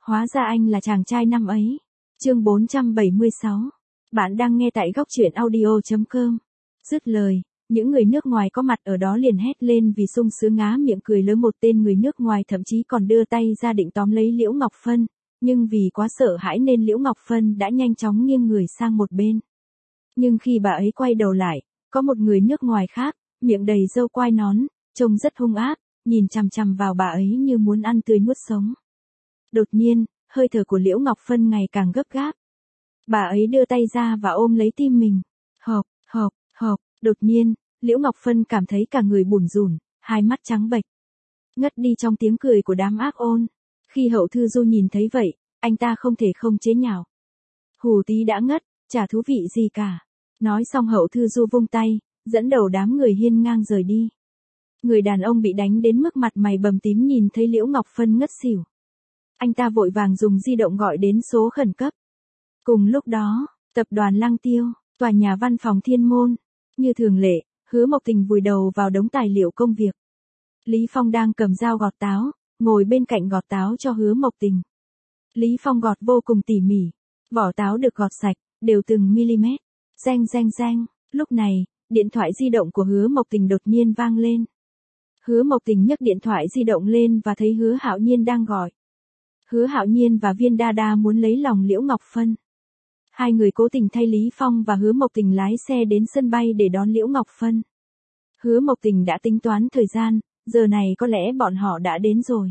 Hóa ra anh là chàng trai năm ấy. Chương 476. Bạn đang nghe tại góc truyện audio.com. Dứt lời, những người nước ngoài có mặt ở đó liền hét lên vì sung sướng, ngá miệng cười lớn. Một tên người nước ngoài thậm chí còn đưa tay ra định tóm lấy Liễu Ngọc Phân, nhưng vì quá sợ hãi nên Liễu Ngọc Phân đã nhanh chóng nghiêng người sang một bên. Nhưng khi bà ấy quay đầu lại, có một người nước ngoài khác, miệng đầy râu quai nón, trông rất hung ác, nhìn chằm chằm vào bà ấy như muốn ăn tươi nuốt sống. Đột nhiên, hơi thở của Liễu Ngọc Phân ngày càng gấp gáp. Bà ấy đưa tay ra và ôm lấy tim mình. Hộp, hộp, hộp. Đột nhiên, Liễu Ngọc Phân cảm thấy cả người bủn rủn, hai mắt trắng bệch, ngất đi trong tiếng cười của đám ác ôn. Khi Hậu Thư Du nhìn thấy vậy, anh ta không thể không chế nhạo. Hù tí đã ngất, chả thú vị gì cả. Nói xong Hậu Thư Du vung tay, dẫn đầu đám người hiên ngang rời đi. Người đàn ông bị đánh đến mức mặt mày bầm tím nhìn thấy Liễu Ngọc Phân ngất xỉu. Anh ta vội vàng dùng di động gọi đến số khẩn cấp. Cùng lúc đó, tập đoàn Lăng Tiêu, tòa nhà văn phòng Thiên Môn. Như thường lệ, Hứa Mộc Tình vùi đầu vào đống tài liệu công việc. Lý Phong đang cầm dao gọt táo, ngồi bên cạnh gọt táo cho Hứa Mộc Tình. Lý Phong gọt vô cùng tỉ mỉ, vỏ táo được gọt sạch, đều từng mm. Reng reng reng, lúc này, điện thoại di động của Hứa Mộc Tình đột nhiên vang lên. Hứa Mộc Tình nhấc điện thoại di động lên và thấy Hứa Hạo Nhiên đang gọi. Hứa Hạo Nhiên và Viên Đa Đa muốn lấy lòng Liễu Ngọc Phân. Hai người cố tình thay Lý Phong và Hứa Mộc Tình lái xe đến sân bay để đón Liễu Ngọc Phân. Hứa Mộc Tình đã tính toán thời gian, giờ này có lẽ bọn họ đã đến rồi.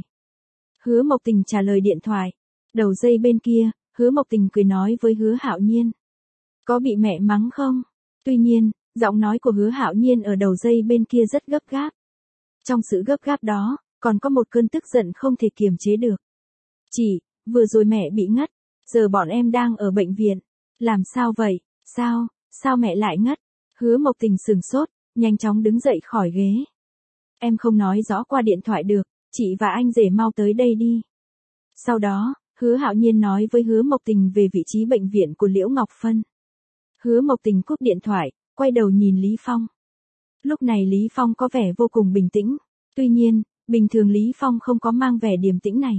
Hứa Mộc Tình trả lời điện thoại. Đầu dây bên kia, Hứa Mộc Tình cười nói với Hứa Hạo Nhiên. Có bị mẹ mắng không? Tuy nhiên, giọng nói của Hứa Hạo Nhiên ở đầu dây bên kia rất gấp gáp. Trong sự gấp gáp đó, còn có một cơn tức giận không thể kiềm chế được. Chị, vừa rồi mẹ bị ngất, giờ bọn em đang ở bệnh viện. Làm sao vậy? Sao mẹ lại ngất? Hứa Mộc Tình sửng sốt, nhanh chóng đứng dậy khỏi ghế. Em không nói rõ qua điện thoại được, chị và anh rể mau tới đây đi. Sau đó, Hứa Hạo Nhiên nói với Hứa Mộc Tình về vị trí bệnh viện của Liễu Ngọc Phân. Hứa Mộc Tình cúp điện thoại, quay đầu nhìn Lý Phong. Lúc này Lý Phong có vẻ vô cùng bình tĩnh. Tuy nhiên, bình thường Lý Phong không có mang vẻ điềm tĩnh này.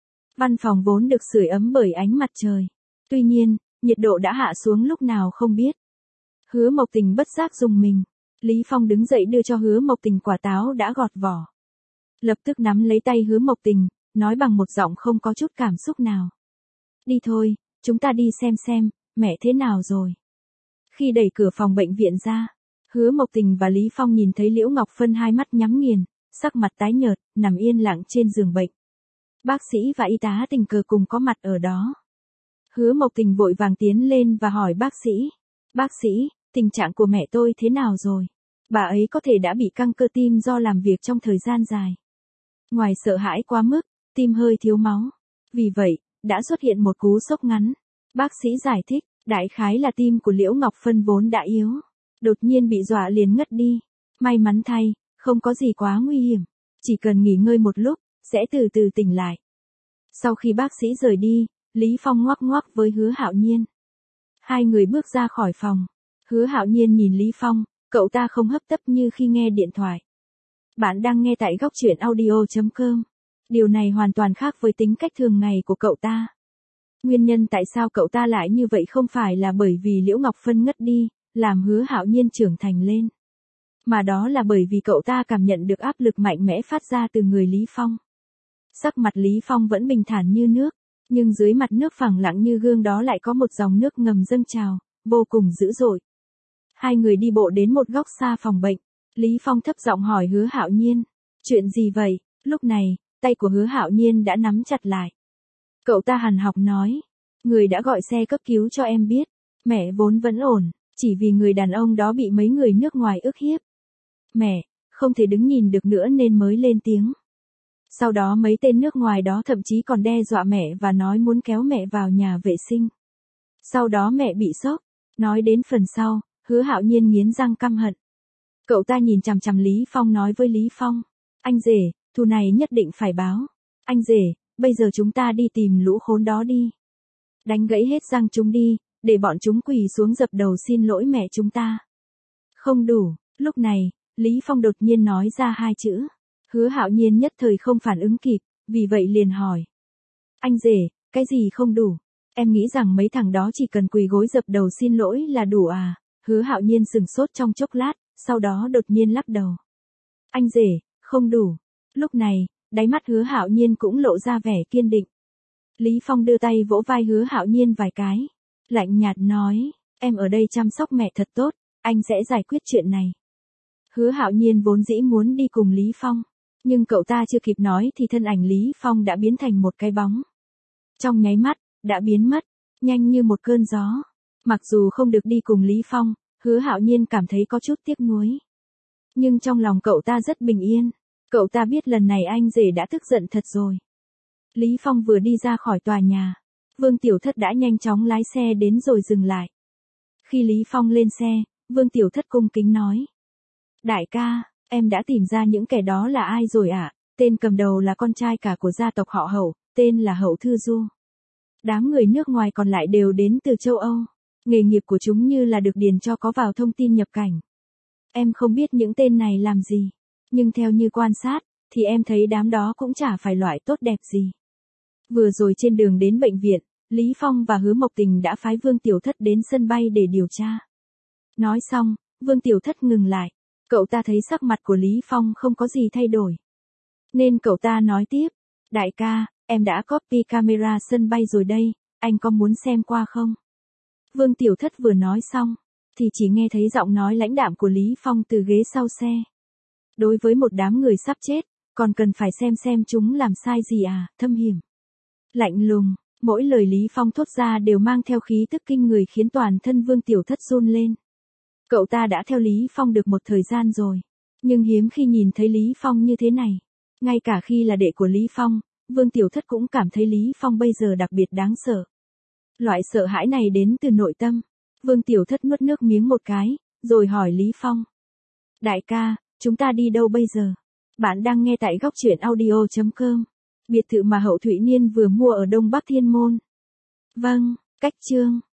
Văn phòng vốn được sưởi ấm bởi ánh mặt trời. Tuy nhiên, nhiệt độ đã hạ xuống lúc nào không biết. Hứa Mộc Tình bất giác rùng mình. Lý Phong đứng dậy đưa cho Hứa Mộc Tình quả táo đã gọt vỏ. Lập tức nắm lấy tay Hứa Mộc Tình, nói bằng một giọng không có chút cảm xúc nào. Đi thôi, chúng ta đi xem, mẹ thế nào rồi. Khi đẩy cửa phòng bệnh viện ra, Hứa Mộc Tình và Lý Phong nhìn thấy Liễu Ngọc Phân hai mắt nhắm nghiền, sắc mặt tái nhợt, nằm yên lặng trên giường bệnh. Bác sĩ và y tá tình cờ cùng có mặt ở đó. Hứa Mộc Tình vội vàng tiến lên và hỏi bác sĩ. Bác sĩ, tình trạng của mẹ tôi thế nào rồi? Bà ấy có thể đã bị căng cơ tim do làm việc trong thời gian dài. Ngoài sợ hãi quá mức, tim hơi thiếu máu. Vì vậy, đã xuất hiện một cú sốc ngắn. Bác sĩ giải thích, đại khái là tim của Liễu Ngọc Phân vốn đã yếu. Đột nhiên bị dọa liền ngất đi. May mắn thay, không có gì quá nguy hiểm. Chỉ cần nghỉ ngơi một lúc, sẽ từ từ tỉnh lại. Sau khi bác sĩ rời đi, Lý Phong ngoắc ngoắc với Hứa Hạo Nhiên. Hai người bước ra khỏi phòng. Hứa Hạo Nhiên nhìn Lý Phong, cậu ta không hấp tấp như khi nghe điện thoại. Bạn đang nghe tại góc truyện audio.com. Điều này hoàn toàn khác với tính cách thường ngày của cậu ta. Nguyên nhân tại sao cậu ta lại như vậy không phải là bởi vì Liễu Ngọc Phân ngất đi, làm Hứa Hạo Nhiên trưởng thành lên. Mà đó là bởi vì cậu ta cảm nhận được áp lực mạnh mẽ phát ra từ người Lý Phong. Sắc mặt Lý Phong vẫn bình thản như nước, nhưng dưới mặt nước phẳng lặng như gương đó lại có một dòng nước ngầm dâng trào, vô cùng dữ dội. Hai người đi bộ đến một góc xa phòng bệnh. Lý Phong thấp giọng hỏi Hứa Hạo Nhiên. Chuyện gì vậy? Lúc này, tay của Hứa Hạo Nhiên đã nắm chặt lại. Cậu ta hằn học nói. Người đã gọi xe cấp cứu cho em biết. Mẹ vốn vẫn ổn, chỉ vì người đàn ông đó bị mấy người nước ngoài ức hiếp. Mẹ, không thể đứng nhìn được nữa nên mới lên tiếng. Sau đó mấy tên nước ngoài đó thậm chí còn đe dọa mẹ và nói muốn kéo mẹ vào nhà vệ sinh. Sau đó mẹ bị sốc. Nói đến phần sau, Hứa Hạo Nhiên nghiến răng căm hận. Cậu ta nhìn chằm chằm Lý Phong nói với Lý Phong. Anh rể, thù này nhất định phải báo. Anh rể, bây giờ chúng ta đi tìm lũ khốn đó đi. Đánh gãy hết răng chúng đi, để bọn chúng quỳ xuống dập đầu xin lỗi mẹ chúng ta. Không đủ, lúc này, Lý Phong đột nhiên nói ra hai chữ. Hứa Hạo Nhiên nhất thời không phản ứng kịp, vì vậy liền hỏi. Anh rể, Cái gì không đủ? Em nghĩ rằng mấy thằng đó chỉ cần quỳ gối dập đầu xin lỗi là đủ à? Hứa Hạo Nhiên sừng sốt trong chốc lát, sau đó đột nhiên lắc đầu. Anh rể, không đủ. Lúc này, đáy mắt Hứa Hạo Nhiên cũng lộ ra vẻ kiên định. Lý Phong đưa tay vỗ vai Hứa Hạo Nhiên vài cái. Lạnh nhạt nói, em ở đây chăm sóc mẹ thật tốt, anh sẽ giải quyết chuyện này. Hứa Hạo Nhiên vốn dĩ muốn đi cùng Lý Phong, nhưng cậu ta chưa kịp nói thì thân ảnh Lý Phong đã biến thành một cái bóng. Trong nháy mắt, đã biến mất, nhanh như một cơn gió. Mặc dù không được đi cùng Lý Phong, Hứa Hạo Nhiên cảm thấy có chút tiếc nuối. Nhưng trong lòng cậu ta rất bình yên, cậu ta biết lần này anh rể đã tức giận thật rồi. Lý Phong vừa đi ra khỏi tòa nhà, Vương Tiểu Thất đã nhanh chóng lái xe đến rồi dừng lại. Khi Lý Phong lên xe, Vương Tiểu Thất cung kính nói. Đại ca, em đã tìm ra những kẻ đó là ai rồi ạ? Tên cầm đầu là con trai cả của gia tộc họ Hậu, tên là Hậu Thư Du. Đám người nước ngoài còn lại đều đến từ châu Âu. Nghề nghiệp của chúng như là được điền cho có vào thông tin nhập cảnh. Em không biết những tên này làm gì, nhưng theo như quan sát, thì em thấy đám đó cũng chả phải loại tốt đẹp gì. Vừa rồi trên đường đến bệnh viện, Lý Phong và Hứa Mộc Tình đã phái Vương Tiểu Thất đến sân bay để điều tra. Nói xong, Vương Tiểu Thất ngừng lại. Cậu ta thấy sắc mặt của Lý Phong không có gì thay đổi. Nên cậu ta nói tiếp, đại ca, em đã copy camera sân bay rồi đây, anh có muốn xem qua không? Vương Tiểu Thất vừa nói xong, thì chỉ nghe thấy giọng nói lãnh đạm của Lý Phong từ ghế sau xe. Đối với một đám người sắp chết, còn cần phải xem chúng làm sai gì à, thâm hiểm. Lạnh lùng, mỗi lời Lý Phong thốt ra đều mang theo khí tức kinh người khiến toàn thân Vương Tiểu Thất run lên. Cậu ta đã theo Lý Phong được một thời gian rồi, nhưng hiếm khi nhìn thấy Lý Phong như thế này. Ngay cả khi là đệ của Lý Phong, Vương Tiểu Thất cũng cảm thấy Lý Phong bây giờ đặc biệt đáng sợ. Loại sợ hãi này đến từ nội tâm. Vương Tiểu Thất nuốt nước miếng một cái, rồi hỏi Lý Phong. Đại ca, chúng ta đi đâu bây giờ? Bạn đang nghe tại góc truyện audio.com. Biệt thự mà Hậu Thụy Niên vừa mua ở Đông Bắc Thiên Môn. Vâng, cách chương.